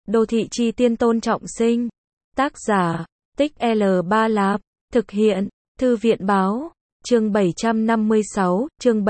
Đô thị chi tiên Tôn Trọng Sinh. Tác giả, Tích L3 Lạp. Thực hiện, Thư viện báo. Chương 756, chương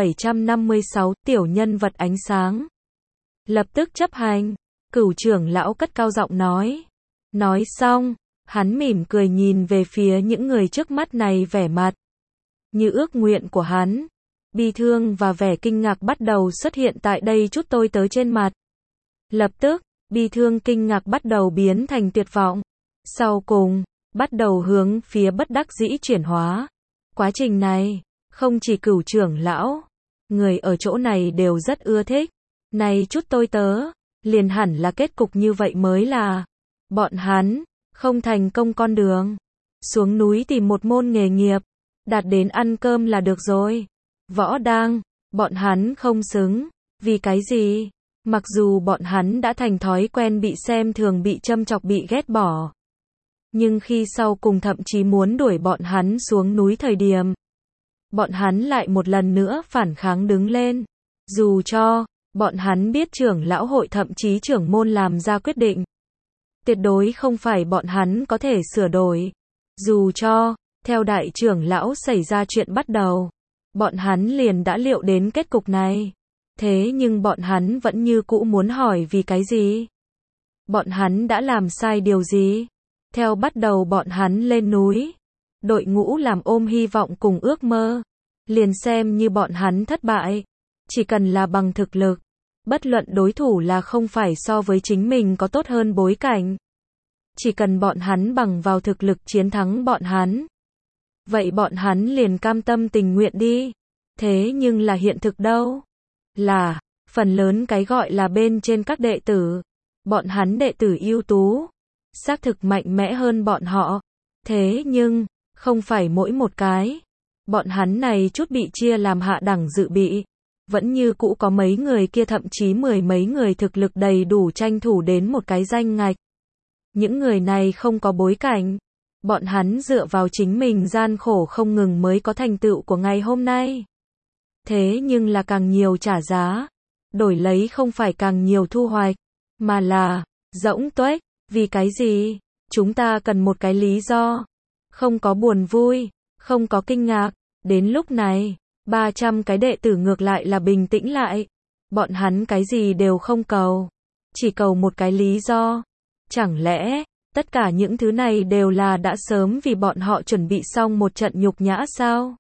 756, tiểu nhân vật ánh sáng. Lập tức chấp hành. Cửu trưởng lão cất cao giọng nói. Nói xong, hắn mỉm cười nhìn về phía những người trước mắt này, vẻ mặt như ước nguyện của hắn. Bi thương và vẻ kinh ngạc bắt đầu xuất hiện tại đây chút tôi tớ trên mặt. Lập tức, bi thương kinh ngạc bắt đầu biến thành tuyệt vọng. Sau cùng, bắt đầu hướng phía bất đắc dĩ chuyển hóa. Quá trình này, không chỉ Cửu trưởng lão, người ở chỗ này đều rất ưa thích. Này chút tôi tớ, liền hẳn là kết cục như vậy mới là. Bọn hắn, không thành công con đường. Xuống núi tìm một môn nghề nghiệp, đạt đến ăn cơm là được rồi. Võ đang, bọn hắn không xứng. Vì cái gì? Mặc dù bọn hắn đã thành thói quen bị xem thường, bị châm chọc, bị ghét bỏ. Nhưng khi sau cùng thậm chí muốn đuổi bọn hắn xuống núi thời điểm, bọn hắn lại một lần nữa phản kháng đứng lên. Dù cho, bọn hắn biết trưởng lão hội thậm chí trưởng môn làm ra quyết định. Tuyệt đối không phải bọn hắn có thể sửa đổi. Dù cho, theo đại trưởng lão xảy ra chuyện bắt đầu, bọn hắn liền đã liệu đến kết cục này. Thế nhưng bọn hắn vẫn như cũ muốn hỏi vì cái gì? Bọn hắn đã làm sai điều gì? Theo bắt đầu bọn hắn lên núi, đội ngũ làm ôm hy vọng cùng ước mơ. Liền xem như bọn hắn thất bại, chỉ cần là bằng thực lực, bất luận đối thủ là không phải so với chính mình có tốt hơn bối cảnh. Chỉ cần bọn hắn bằng vào thực lực chiến thắng bọn hắn, vậy bọn hắn liền cam tâm tình nguyện đi. Thế nhưng là hiện thực đâu? Là, phần lớn cái gọi là bên trên các đệ tử, bọn hắn đệ tử ưu tú, xác thực mạnh mẽ hơn bọn họ. Thế nhưng, không phải mỗi một cái. Bọn hắn này chút bị chia làm hạ đẳng dự bị, vẫn như cũ có mấy người kia, thậm chí mười mấy người thực lực đầy đủ tranh thủ đến một cái danh ngạch. Những người này không có bối cảnh, bọn hắn dựa vào chính mình gian khổ không ngừng mới có thành tựu của ngày hôm nay. Thế nhưng là càng nhiều trả giá, đổi lấy không phải càng nhiều thu hoạch, mà là rỗng tuếch. Vì cái gì? Chúng ta cần một cái lý do. Không có buồn vui, không có kinh ngạc. Đến lúc này, 300 cái đệ tử ngược lại là bình tĩnh lại. Bọn hắn cái gì đều không cầu, chỉ cầu một cái lý do. Chẳng lẽ, tất cả những thứ này đều là đã sớm vì bọn họ chuẩn bị xong một trận nhục nhã sao?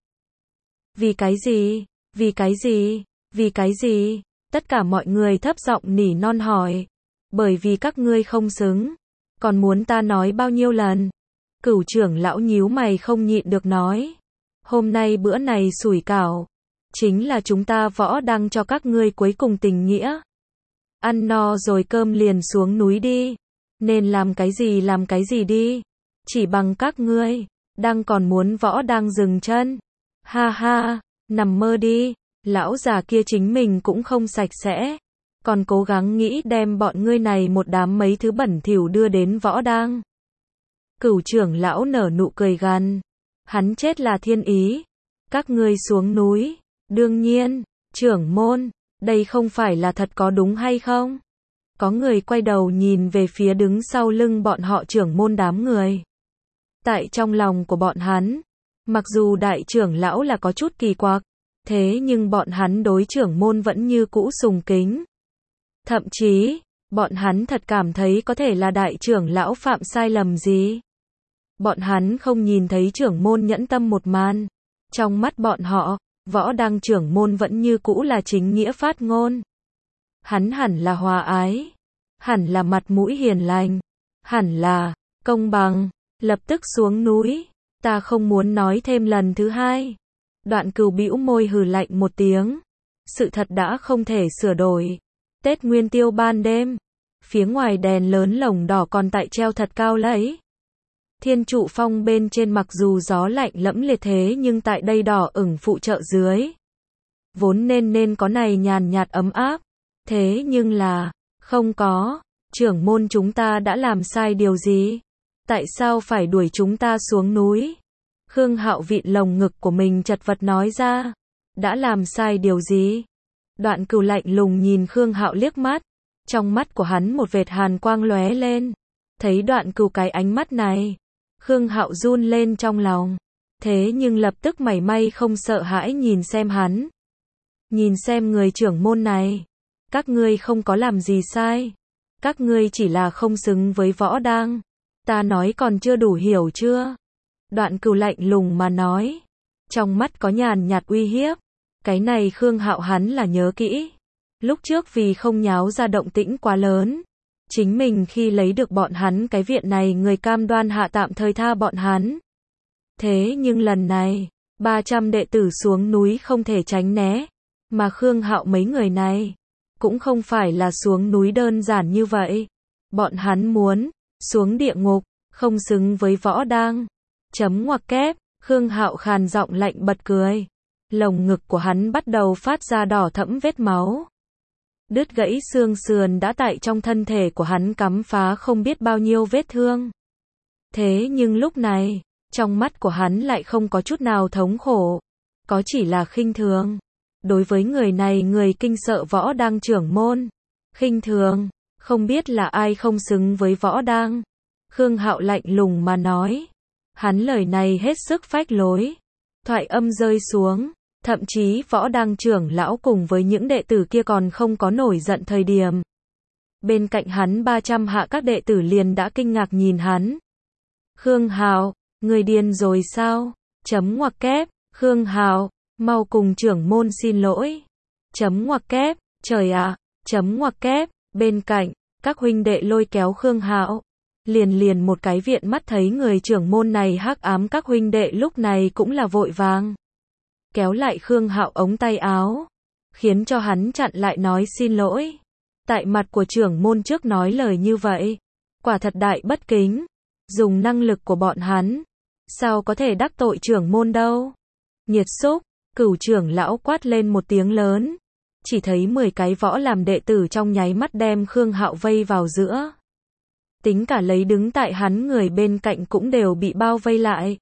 Vì cái gì? Vì cái gì? Vì cái gì? Tất cả mọi người thấp giọng nỉ non hỏi. Bởi vì các ngươi không xứng. Còn muốn ta nói bao nhiêu lần? Cửu trưởng lão nhíu mày không nhịn được nói. Hôm nay bữa này sủi cảo, chính là chúng ta võ đang cho các ngươi cuối cùng tình nghĩa. Ăn no rồi cơm liền xuống núi đi. Nên làm cái gì đi. Chỉ bằng các ngươi, đang còn muốn võ đang dừng chân. Ha ha, nằm mơ đi. Lão già kia chính mình cũng không sạch sẽ, còn cố gắng nghĩ đem bọn ngươi này một đám mấy thứ bẩn thỉu đưa đến võ đang. Cửu trưởng lão nở nụ cười gằn. Hắn chết là thiên ý. Các ngươi xuống núi. Đương nhiên, trưởng môn, đây không phải là thật có đúng hay không? Có người quay đầu nhìn về phía đứng sau lưng bọn họ trưởng môn đám người. Tại trong lòng của bọn hắn, mặc dù đại trưởng lão là có chút kỳ quặc, thế nhưng bọn hắn đối trưởng môn vẫn như cũ sùng kính. Thậm chí, bọn hắn thật cảm thấy có thể là đại trưởng lão phạm sai lầm gì. Bọn hắn không nhìn thấy trưởng môn nhẫn tâm một màn. Trong mắt bọn họ, võ đang trưởng môn vẫn như cũ là chính nghĩa phát ngôn. Hắn hẳn là hòa ái, hẳn là mặt mũi hiền lành, hẳn là công bằng. Lập tức xuống núi. Ta không muốn nói thêm lần thứ hai. Đoạn Cửu bĩu môi hừ lạnh một tiếng. Sự thật đã không thể sửa đổi. Tết Nguyên Tiêu ban đêm, phía ngoài đèn lớn lồng đỏ còn tại treo thật cao lấy. Thiên trụ phong bên trên mặc dù gió lạnh lẫm liệt thế nhưng tại đây đỏ ửng phụ trợ dưới, vốn nên có này nhàn nhạt ấm áp. Thế nhưng là, không có. Trưởng môn chúng ta đã làm sai điều gì? Tại sao phải đuổi chúng ta xuống núi? Khương Hạo vịn lồng ngực của mình chật vật nói ra. Đã làm sai điều gì? Đoạn Cửu lạnh lùng nhìn Khương Hạo liếc mắt. Trong mắt của hắn một vệt hàn quang lóe lên. Thấy Đoạn Cửu cái ánh mắt này, Khương Hạo run lên trong lòng. Thế nhưng lập tức mảy may không sợ hãi nhìn xem hắn. Nhìn xem người trưởng môn này. Các ngươi không có làm gì sai. Các ngươi chỉ là không xứng với Võ Đang. Ta nói còn chưa đủ hiểu chưa? Đoạn Cửu lạnh lùng mà nói. Trong mắt có nhàn nhạt uy hiếp. Cái này Khương Hạo hắn là nhớ kỹ. Lúc trước vì không nháo ra động tĩnh quá lớn. Chính mình khi lấy được bọn hắn cái viện này người cam đoan hạ tạm thời tha bọn hắn. Thế nhưng lần này, 300 đệ tử xuống núi không thể tránh né. Mà Khương Hạo mấy người này, cũng không phải là xuống núi đơn giản như vậy. Bọn hắn muốn, xuống địa ngục, không xứng với Võ Đang. Chấm ngoặc kép, Khương Hạo khàn giọng lạnh bật cười. Lồng ngực của hắn bắt đầu phát ra đỏ thẫm vết máu. Đứt gãy xương sườn đã tại trong thân thể của hắn cắm phá không biết bao nhiêu vết thương. Thế nhưng lúc này, trong mắt của hắn lại không có chút nào thống khổ, có chỉ là khinh thường. Đối với người này người kinh sợ Võ Đang trưởng môn. Khinh thường, không biết là ai không xứng với Võ Đang. Khương Hạo lạnh lùng mà nói. Hắn lời này hết sức phách lối. Thoại âm rơi xuống. Thậm chí Võ Đang trưởng lão cùng với những đệ tử kia còn không có nổi giận thời điểm. Bên cạnh hắn 300 hạ các đệ tử liền đã kinh ngạc nhìn hắn. Khương Hạo, người điên rồi sao? Chấm ngoặc kép, Khương Hạo, mau cùng trưởng môn xin lỗi. Chấm ngoặc kép, trời ạ, chấm ngoặc kép, bên cạnh, các huynh đệ lôi kéo Khương Hạo. Liền một cái viện mắt thấy người trưởng môn này hắc ám các huynh đệ lúc này cũng là vội vàng. Kéo lại Khương Hạo ống tay áo, khiến cho hắn chặn lại nói xin lỗi. Tại mặt của trưởng môn trước nói lời như vậy, quả thật đại bất kính. Dùng năng lực của bọn hắn, sao có thể đắc tội trưởng môn đâu. Nhiệt xúc, Cửu trưởng lão quát lên một tiếng lớn. Chỉ thấy 10 cái võ làm đệ tử trong nháy mắt đem Khương Hạo vây vào giữa. Tính cả lấy đứng tại hắn người bên cạnh cũng đều bị bao vây lại.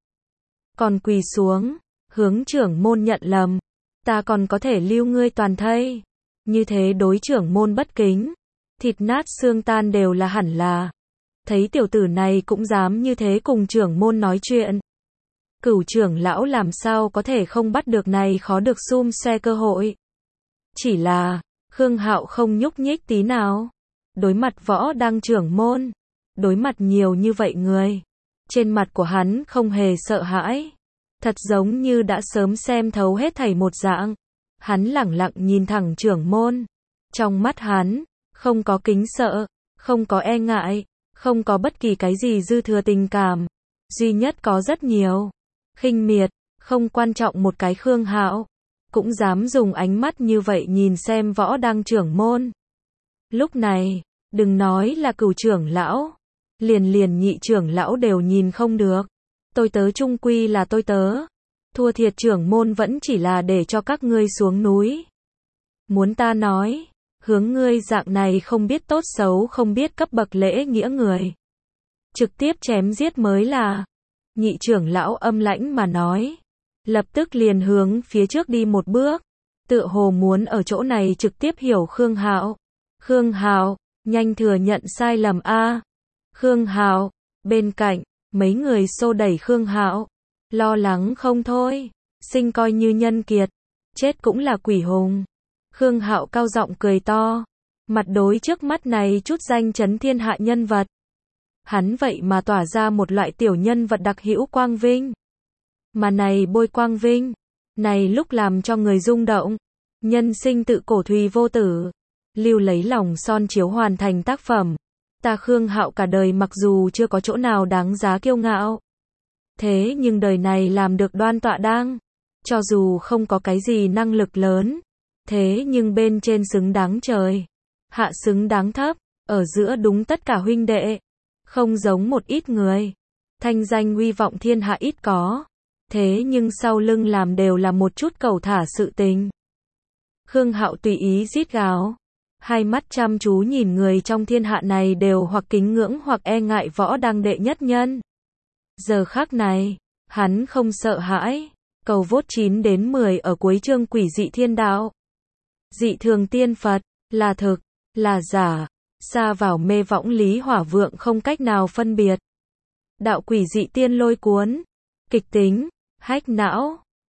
Còn quỳ xuống, hướng trưởng môn nhận lầm. Ta còn có thể lưu ngươi toàn thây. Như thế đối trưởng môn bất kính. Thịt nát xương tan đều là hẳn là. Thấy tiểu tử này cũng dám như thế cùng trưởng môn nói chuyện. Cửu trưởng lão làm sao có thể không bắt được này khó được xum xe cơ hội. Chỉ là, Khương Hạo không nhúc nhích tí nào. Đối mặt Võ Đang trưởng môn. Đối mặt nhiều như vậy người. Trên mặt của hắn không hề sợ hãi. Thật giống như đã sớm xem thấu hết thảy một dạng. Hắn lẳng lặng nhìn thẳng trưởng môn. Trong mắt hắn, không có kính sợ, không có e ngại, không có bất kỳ cái gì dư thừa tình cảm. Duy nhất có rất nhiều khinh miệt, không quan trọng một cái Khương Hạo. Cũng dám dùng ánh mắt như vậy nhìn xem Võ Đang trưởng môn. Lúc này, đừng nói là Cửu trưởng lão. Liền nhị trưởng lão đều nhìn không được. Tôi tớ chung quy là tôi tớ. Thua thiệt trưởng môn vẫn chỉ là để cho các ngươi xuống núi. Muốn ta nói, hướng ngươi dạng này không biết tốt xấu không biết cấp bậc lễ nghĩa người. Trực tiếp chém giết mới là. Nhị trưởng lão âm lãnh mà nói. Lập tức liền hướng phía trước đi một bước. Tựa hồ muốn ở chỗ này trực tiếp hiểu Khương Hạo. Khương Hạo, nhanh thừa nhận sai lầm a. Khương Hạo, bên cạnh, mấy người xô đẩy Khương Hạo. Lo lắng không thôi. Sinh coi như nhân kiệt. Chết cũng là quỷ hùng. Khương Hạo cao giọng cười to. Mặt đối trước mắt này chút danh chấn thiên hạ nhân vật. Hắn vậy mà tỏa ra một loại tiểu nhân vật đặc hữu quang vinh. Mà này bôi quang vinh. Này lúc làm cho người rung động. Nhân sinh tự cổ thùy vô tử. Lưu lấy lòng son chiếu hoàn thành tác phẩm. Ta Khương Hạo cả đời mặc dù chưa có chỗ nào đáng giá kiêu ngạo. Thế nhưng đời này làm được đoan tọa đang. Cho dù không có cái gì năng lực lớn. Thế nhưng bên trên xứng đáng trời. Hạ xứng đáng thấp. Ở giữa đúng tất cả huynh đệ. Không giống một ít người. Thanh danh uy vọng thiên hạ ít có. Thế nhưng sau lưng làm đều là một chút cẩu thả sự tình. Khương Hạo tùy ý rít gào. Hai mắt chăm chú nhìn người trong thiên hạ này đều hoặc kính ngưỡng hoặc e ngại Võ Đang đệ nhất nhân. Giờ khắc này, hắn không sợ hãi. Cầu vốt 9 đến 10 ở cuối chương Quỷ dị thiên đạo. Dị thường tiên Phật, là thực, là giả. Sa vào mê võng Lý Hỏa Vượng không cách nào phân biệt. Đạo quỷ dị tiên lôi cuốn. Kịch tính, hách não.